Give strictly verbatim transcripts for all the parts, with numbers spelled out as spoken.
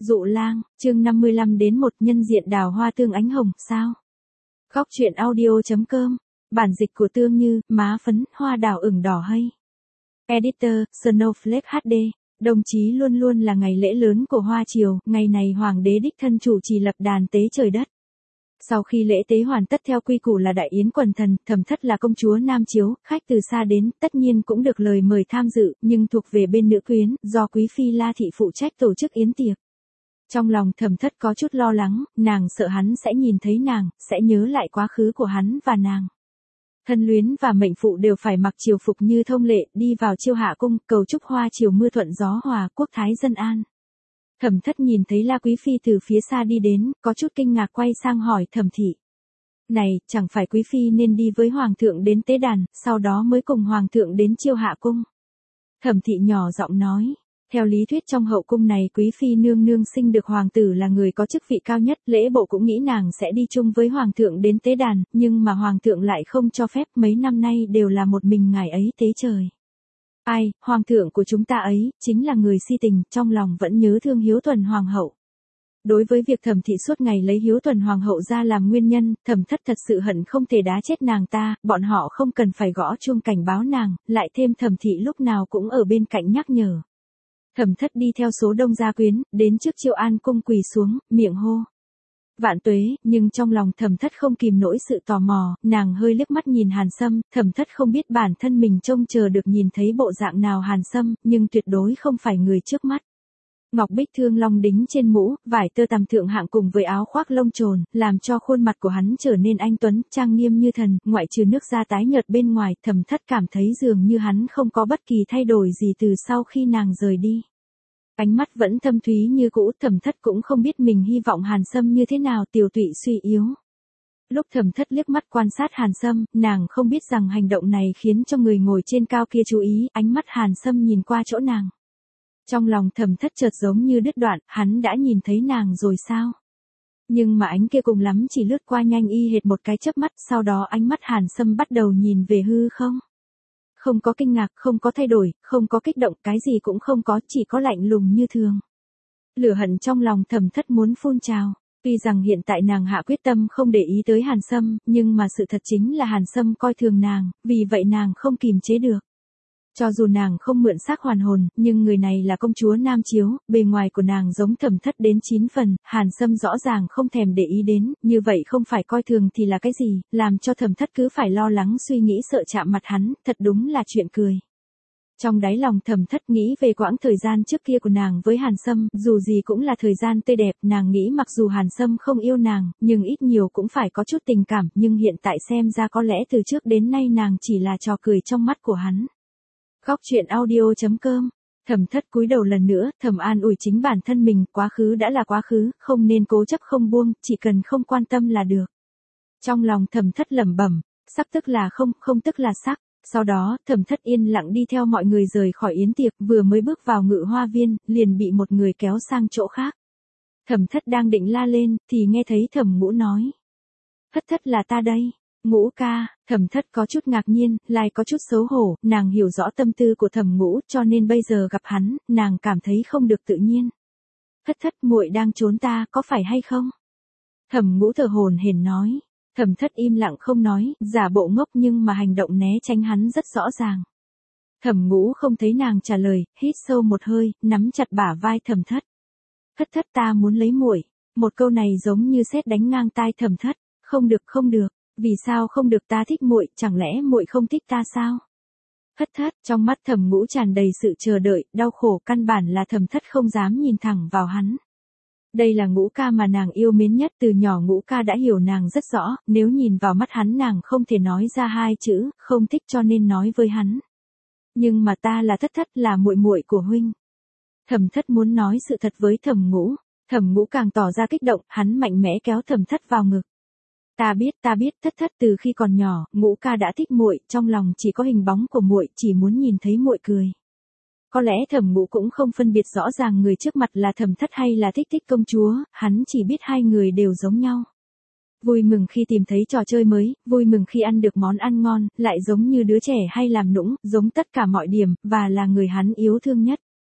Dụ lang, chương năm mươi lăm đến một nhân diện đào hoa tương ánh hồng, sao? Góc truyện audio chấm com, bản dịch của Tương Như, má phấn, hoa đào ửng đỏ hay. Editor, Snowflake hát đê, đồng chí luôn luôn là ngày lễ lớn của Hoa Triều, ngày này Hoàng đế đích thân chủ trì lập đàn tế trời đất. Sau khi lễ tế hoàn tất theo quy củ là đại yến quần thần, Thẩm Thất là công chúa Nam Chiếu, khách từ xa đến, tất nhiên cũng được lời mời tham dự, nhưng thuộc về bên nữ quyến, do quý phi La Thị phụ trách tổ chức yến tiệc. Trong lòng Thẩm Thất có chút lo lắng, nàng sợ hắn sẽ nhìn thấy nàng, sẽ nhớ lại quá khứ của hắn và nàng. Thân luyến và mệnh phụ đều phải mặc triều phục như thông lệ, đi vào Chiêu Hạ cung, cầu chúc Hoa Triều mưa thuận gió hòa, quốc thái dân an. Thẩm Thất nhìn thấy La Quý Phi từ phía xa đi đến, có chút kinh ngạc quay sang hỏi Thẩm Thị. Này, chẳng phải Quý Phi nên đi với Hoàng thượng đến tế đàn, sau đó mới cùng Hoàng thượng đến Chiêu Hạ cung. Thẩm Thị nhỏ giọng nói. Theo lý thuyết trong hậu cung này Quý Phi nương nương sinh được Hoàng tử là người có chức vị cao nhất, lễ bộ cũng nghĩ nàng sẽ đi chung với Hoàng thượng đến tế đàn, nhưng mà Hoàng thượng lại không cho phép, mấy năm nay đều là một mình ngài ấy tế trời. Ai, Hoàng thượng của chúng ta ấy, chính là người si tình, trong lòng vẫn nhớ thương Hiếu Thuần Hoàng hậu. Đối với việc Thẩm Thị suốt ngày lấy Hiếu Thuần Hoàng hậu ra làm nguyên nhân, Thẩm Thất thật sự hận không thể đá chết nàng ta, bọn họ không cần phải gõ chuông cảnh báo nàng, lại thêm Thẩm Thị lúc nào cũng ở bên cạnh nhắc nhở. Thẩm Thất đi theo số đông gia quyến, đến trước Chiêu An cung quỳ xuống, miệng hô. Vạn tuế, nhưng trong lòng Thẩm Thất không kìm nổi sự tò mò, nàng hơi liếc mắt nhìn Hàn Sâm, Thẩm Thất không biết bản thân mình trông chờ được nhìn thấy bộ dạng nào Hàn Sâm, nhưng tuyệt đối không phải người trước mắt. Ngọc bích thương long đính trên mũ, vải tơ tằm thượng hạng cùng với áo khoác lông trồn, làm cho khuôn mặt của hắn trở nên anh tuấn, trang nghiêm như thần, ngoại trừ nước da tái nhợt bên ngoài, Thẩm Thất cảm thấy dường như hắn không có bất kỳ thay đổi gì từ sau khi nàng rời đi. Ánh mắt vẫn thâm thúy như cũ, Thẩm Thất cũng không biết mình hy vọng Hàn Sâm như thế nào, tiều tụy suy yếu. Lúc Thẩm Thất liếc mắt quan sát Hàn Sâm, nàng không biết rằng hành động này khiến cho người ngồi trên cao kia chú ý, ánh mắt Hàn Sâm nhìn qua chỗ nàng. Trong lòng Thẩm Thất chợt giống như đứt đoạn, hắn đã nhìn thấy nàng rồi sao? Nhưng mà ánh kia cùng lắm chỉ lướt qua nhanh y hệt một cái chớp mắt, sau đó ánh mắt Hàn Sâm bắt đầu nhìn về hư không. Không có kinh ngạc, không có thay đổi, không có kích động, cái gì cũng không có, chỉ có lạnh lùng như thường. Lửa hận trong lòng Thẩm Thất muốn phun trào. Tuy rằng hiện tại nàng hạ quyết tâm không để ý tới Hàn Sâm, nhưng mà sự thật chính là Hàn Sâm coi thường nàng, vì vậy nàng không kìm chế được. Cho dù nàng không mượn xác hoàn hồn, nhưng người này là công chúa Nam Chiếu, bề ngoài của nàng giống Thẩm Thất đến chín phần, Hàn Sâm rõ ràng không thèm để ý đến, như vậy không phải coi thường thì là cái gì, làm cho Thẩm Thất cứ phải lo lắng suy nghĩ sợ chạm mặt hắn, thật đúng là chuyện cười. Trong đáy lòng Thẩm Thất nghĩ về quãng thời gian trước kia của nàng với Hàn Sâm, dù gì cũng là thời gian tươi đẹp, nàng nghĩ mặc dù Hàn Sâm không yêu nàng, nhưng ít nhiều cũng phải có chút tình cảm, nhưng hiện tại xem ra có lẽ từ trước đến nay nàng chỉ là trò cười trong mắt của hắn. Góc truyện audio chấm com, Thẩm Thất cúi đầu lần nữa, thầm an ủi chính bản thân mình, quá khứ đã là quá khứ, không nên cố chấp không buông, chỉ cần không quan tâm là được. Trong lòng Thẩm Thất lẩm bẩm, sắc tức là không, không tức là sắc. Sau đó, Thẩm Thất yên lặng đi theo mọi người rời khỏi yến tiệc, vừa mới bước vào Ngự Hoa viên, liền bị một người kéo sang chỗ khác. Thẩm Thất đang định la lên, thì nghe thấy Thẩm Ngũ nói. Thất Thất là ta đây. Ngũ ca, Thẩm Thất có chút ngạc nhiên, lại có chút xấu hổ, nàng hiểu rõ tâm tư của Thẩm Ngũ, cho nên bây giờ gặp hắn, nàng cảm thấy không được tự nhiên. Thất Thất, muội đang trốn ta, có phải hay không? Thẩm Ngũ thở hổn hển nói. Thẩm Thất im lặng không nói, giả bộ ngốc nhưng mà hành động né tránh hắn rất rõ ràng. Thẩm Ngũ không thấy nàng trả lời, hít sâu một hơi, nắm chặt bả vai Thẩm Thất. Thất Thất, ta muốn lấy muội. Một câu này giống như sét đánh ngang tai Thẩm Thất. Không được, không được. Vì sao không được, ta thích muội, chẳng lẽ muội không thích ta sao? Thất Thất, trong mắt Thẩm Ngũ tràn đầy sự chờ đợi, đau khổ, căn bản là Thẩm Thất không dám nhìn thẳng vào hắn. Đây là Ngũ ca mà nàng yêu mến nhất, từ nhỏ Ngũ ca đã hiểu nàng rất rõ, nếu nhìn vào mắt hắn nàng không thể nói ra hai chữ, không thích, cho nên nói với hắn. Nhưng mà ta là Thất Thất, là muội muội của huynh. Thẩm Thất muốn nói sự thật với Thẩm Ngũ, Thẩm Ngũ càng tỏ ra kích động, hắn mạnh mẽ kéo Thẩm Thất vào ngực. Ta biết, ta biết, Thất Thất, từ khi còn nhỏ, Ngũ ca đã thích muội, trong lòng chỉ có hình bóng của muội, chỉ muốn nhìn thấy muội cười. Có lẽ Thẩm Ngũ cũng không phân biệt rõ ràng người trước mặt là Thẩm Thất hay là Thích Thích công chúa, hắn chỉ biết hai người đều giống nhau. Vui mừng khi tìm thấy trò chơi mới, vui mừng khi ăn được món ăn ngon, lại giống như đứa trẻ hay làm nũng, giống tất cả mọi điểm, và là người hắn yêu thương nhất.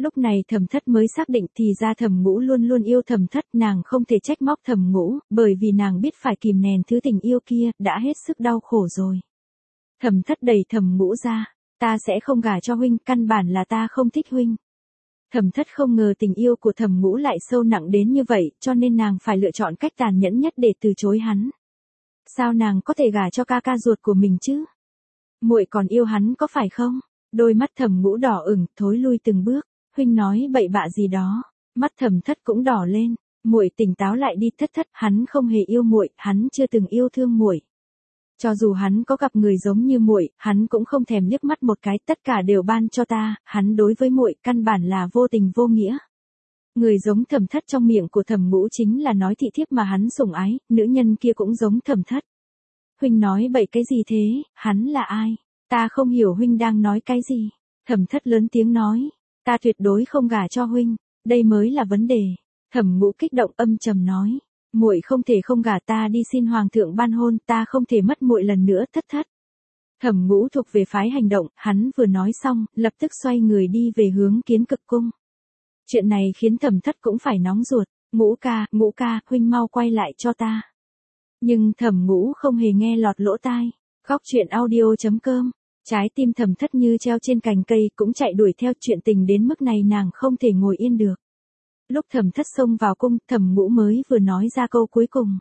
Lúc này Thẩm Thất mới xác định thì ra Thẩm Ngũ luôn luôn yêu Thẩm Thất, nàng không thể trách móc Thẩm Ngũ, bởi vì nàng biết phải kìm nén thứ tình yêu kia, đã hết sức đau khổ rồi. Thẩm Thất đẩy Thẩm Ngũ ra, ta sẽ không gả cho huynh, căn bản là ta không thích huynh. Thẩm Thất không ngờ tình yêu của Thẩm Ngũ lại sâu nặng đến như vậy, cho nên nàng phải lựa chọn cách tàn nhẫn nhất để từ chối hắn. Sao nàng có thể gả cho ca ca ruột của mình chứ? Muội còn yêu hắn có phải không? Đôi mắt Thẩm Ngũ đỏ ửng, thối lui từng bước. Huynh nói bậy bạ gì đó. Mắt Thẩm Thất cũng đỏ lên. Muội tỉnh táo lại đi Thất Thất, hắn không hề yêu muội, hắn chưa từng yêu thương muội. Cho dù hắn có gặp người giống như muội, hắn cũng không thèm liếc mắt một cái, tất cả đều ban cho ta, hắn đối với muội căn bản là vô tình vô nghĩa. Người giống Thẩm Thất trong miệng của Thẩm Ngũ chính là nói thị thiếp mà hắn sủng ái, nữ nhân kia cũng giống Thẩm Thất. Huynh nói bậy cái gì thế, hắn là ai? Ta không hiểu huynh đang nói cái gì. Thẩm Thất lớn tiếng nói, ta tuyệt đối không gả cho huynh, đây mới là vấn đề. Thẩm Ngũ kích động âm trầm nói, muội không thể không gả, ta đi xin hoàng thượng ban hôn, ta không thể mất muội lần nữa. Thất Thất. Thẩm Ngũ thuộc về phái hành động, hắn vừa nói xong, lập tức xoay người đi về hướng Kiến Cực cung. Chuyện này khiến Thẩm Thất cũng phải nóng ruột, Ngũ ca, Ngũ ca, huynh mau quay lại cho ta. Nhưng Thẩm Ngũ không hề nghe lọt lỗ tai. Khóc chuyện audio chấm com. Trái tim Thẩm Thất như treo trên cành cây, cũng chạy đuổi theo, chuyện tình đến mức này nàng không thể ngồi yên được. Lúc Thẩm Thất xông vào cung, Thẩm Ngũ mới vừa nói ra câu cuối cùng.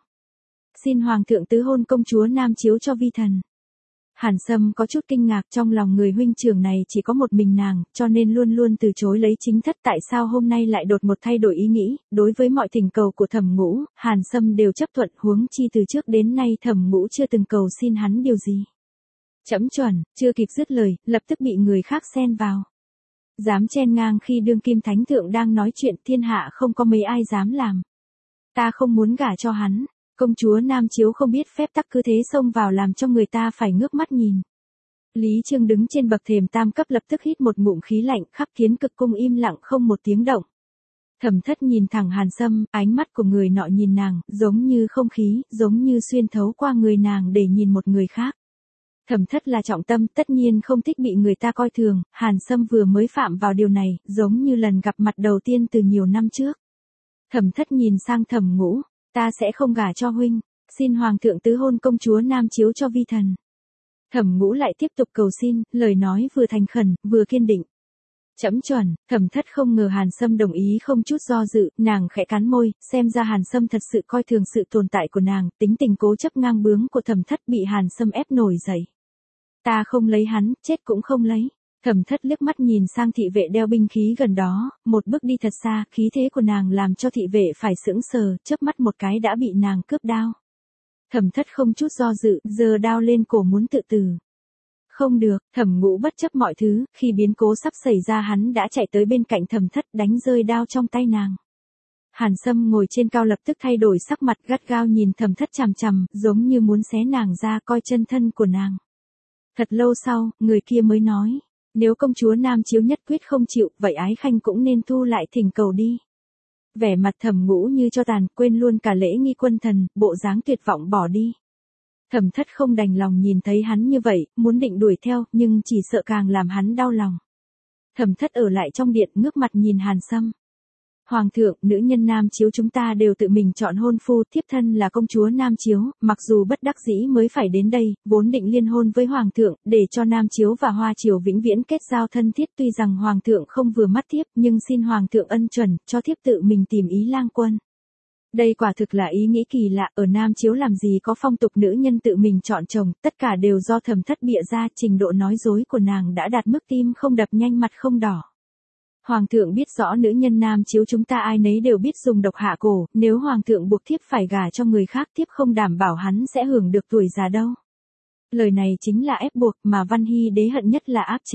Xin hoàng thượng tứ hôn công chúa Nam Chiếu cho vi thần. Hàn Sâm có chút kinh ngạc, trong lòng người huynh trưởng này chỉ có một mình nàng, cho nên luôn luôn từ chối lấy chính thất, tại sao hôm nay lại đột một thay đổi ý nghĩ. Đối với mọi thỉnh cầu của Thẩm Ngũ, Hàn Sâm đều chấp thuận, huống chi từ trước đến nay Thẩm Ngũ chưa từng cầu xin hắn điều gì. Chấm chuẩn, chưa kịp dứt lời, lập tức bị người khác xen vào. Dám chen ngang khi đương kim thánh thượng đang nói chuyện, thiên hạ không có mấy ai dám làm. Ta không muốn gả cho hắn. Công chúa Nam Chiếu không biết phép tắc cứ thế xông vào làm cho người ta phải ngước mắt nhìn. Lý Trương đứng trên bậc thềm tam cấp lập tức hít một ngụm khí lạnh, khắp Kiến Cực cung im lặng không một tiếng động. Thẩm Thất nhìn thẳng Hàn Sâm, ánh mắt của người nọ nhìn nàng, giống như không khí, giống như xuyên thấu qua người nàng để nhìn một người khác. Thẩm Thất là trọng tâm, tất nhiên không thích bị người ta coi thường, Hàn Sâm vừa mới phạm vào điều này, giống như lần gặp mặt đầu tiên từ nhiều năm trước. Thẩm Thất nhìn sang Thẩm Ngũ, ta sẽ không gả cho huynh, xin hoàng thượng tứ hôn công chúa Nam Chiếu cho vi thần. Thẩm Ngũ lại tiếp tục cầu xin, lời nói vừa thành khẩn, vừa kiên định. Chấm chuẩn, Thẩm Thất không ngờ Hàn Sâm đồng ý không chút do dự, nàng khẽ cắn môi, xem ra Hàn Sâm thật sự coi thường sự tồn tại của nàng, tính tình cố chấp ngang bướng của Thẩm Thất bị Hàn Sâm ép nổi dậy. Ta không lấy hắn, chết cũng không lấy. Thẩm Thất liếc mắt nhìn sang thị vệ đeo binh khí gần đó, một bước đi thật xa, khí thế của nàng làm cho thị vệ phải sững sờ, chớp mắt một cái đã bị nàng cướp đao. Thẩm Thất không chút do dự, giơ đao lên cổ muốn tự tử. Không được, Thẩm Ngũ bất chấp mọi thứ, khi biến cố sắp xảy ra hắn đã chạy tới bên cạnh Thẩm Thất đánh rơi đao trong tay nàng. Hàn Sâm ngồi trên cao lập tức thay đổi sắc mặt, gắt gao nhìn Thẩm Thất chằm chằm, giống như muốn xé nàng ra coi chân thân của nàng. Thật lâu sau, người kia mới nói, nếu công chúa Nam Chiếu nhất quyết không chịu, vậy Ái Khanh cũng nên thu lại thỉnh cầu đi. Vẻ mặt Thẩm Ngũ như cho tàn, quên luôn cả lễ nghi quân thần, bộ dáng tuyệt vọng bỏ đi. Thẩm Thất không đành lòng nhìn thấy hắn như vậy, muốn định đuổi theo, nhưng chỉ sợ càng làm hắn đau lòng. Thẩm Thất ở lại trong điện, ngước mặt nhìn Hàn Sâm. Hoàng thượng, nữ nhân Nam Chiếu chúng ta đều tự mình chọn hôn phu, thiếp thân là công chúa Nam Chiếu, mặc dù bất đắc dĩ mới phải đến đây, vốn định liên hôn với Hoàng thượng, để cho Nam Chiếu và Hoa Chiều vĩnh viễn kết giao thân thiết, tuy rằng Hoàng thượng không vừa mắt thiếp, nhưng xin Hoàng thượng ân chuẩn, cho thiếp tự mình tìm ý lang quân. Đây quả thực là ý nghĩ kỳ lạ, ở Nam Chiếu làm gì có phong tục nữ nhân tự mình chọn chồng, tất cả đều do Thẩm Thất bịa ra, trình độ nói dối của nàng đã đạt mức tim không đập nhanh mặt không đỏ. Hoàng thượng biết rõ nữ nhân Nam Chiếu chúng ta ai nấy đều biết dùng độc hạ cổ, nếu Hoàng thượng buộc thiếp phải gả cho người khác, thiếp không đảm bảo hắn sẽ hưởng được tuổi già đâu. Lời này chính là ép buộc mà Văn Hy đế hận nhất là áp chế.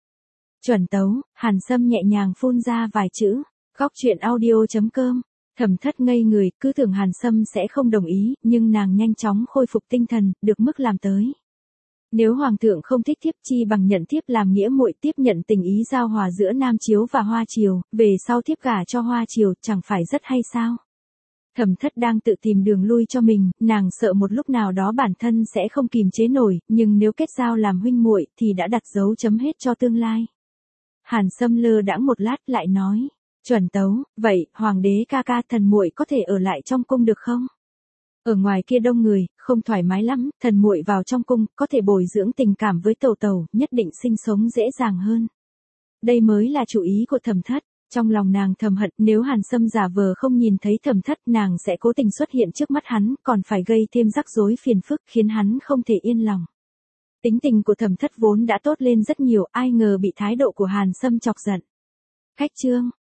Chuẩn tấu, Hàn Sâm nhẹ nhàng phun ra vài chữ, khóc chuyện audio chấm com. Thẩm Thất ngây người, cứ tưởng Hàn Sâm sẽ không đồng ý, nhưng nàng nhanh chóng khôi phục tinh thần, được mức làm tới. Nếu Hoàng thượng không thích thiếp chi bằng nhận thiếp làm nghĩa muội, tiếp nhận tình ý giao hòa giữa Nam Chiếu và Hoa Chiều, về sau thiếp gả cho Hoa Chiều, chẳng phải rất hay sao? Thẩm Thất đang tự tìm đường lui cho mình, nàng sợ một lúc nào đó bản thân sẽ không kìm chế nổi, nhưng nếu kết giao làm huynh muội thì đã đặt dấu chấm hết cho tương lai. Hàn Sâm lơ đãng một lát lại nói, chuẩn tấu, vậy, hoàng đế ca ca thần muội có thể ở lại trong cung được không? Ở ngoài kia đông người, không thoải mái lắm, thần muội vào trong cung, có thể bồi dưỡng tình cảm với tẩu tẩu, nhất định sinh sống dễ dàng hơn. Đây mới là chủ ý của Thẩm Thất. Trong lòng nàng thầm hận, nếu Hàn Sâm giả vờ không nhìn thấy Thẩm Thất, nàng sẽ cố tình xuất hiện trước mắt hắn, còn phải gây thêm rắc rối phiền phức, khiến hắn không thể yên lòng. Tính tình của Thẩm Thất vốn đã tốt lên rất nhiều, ai ngờ bị thái độ của Hàn Sâm chọc giận. Khách trương,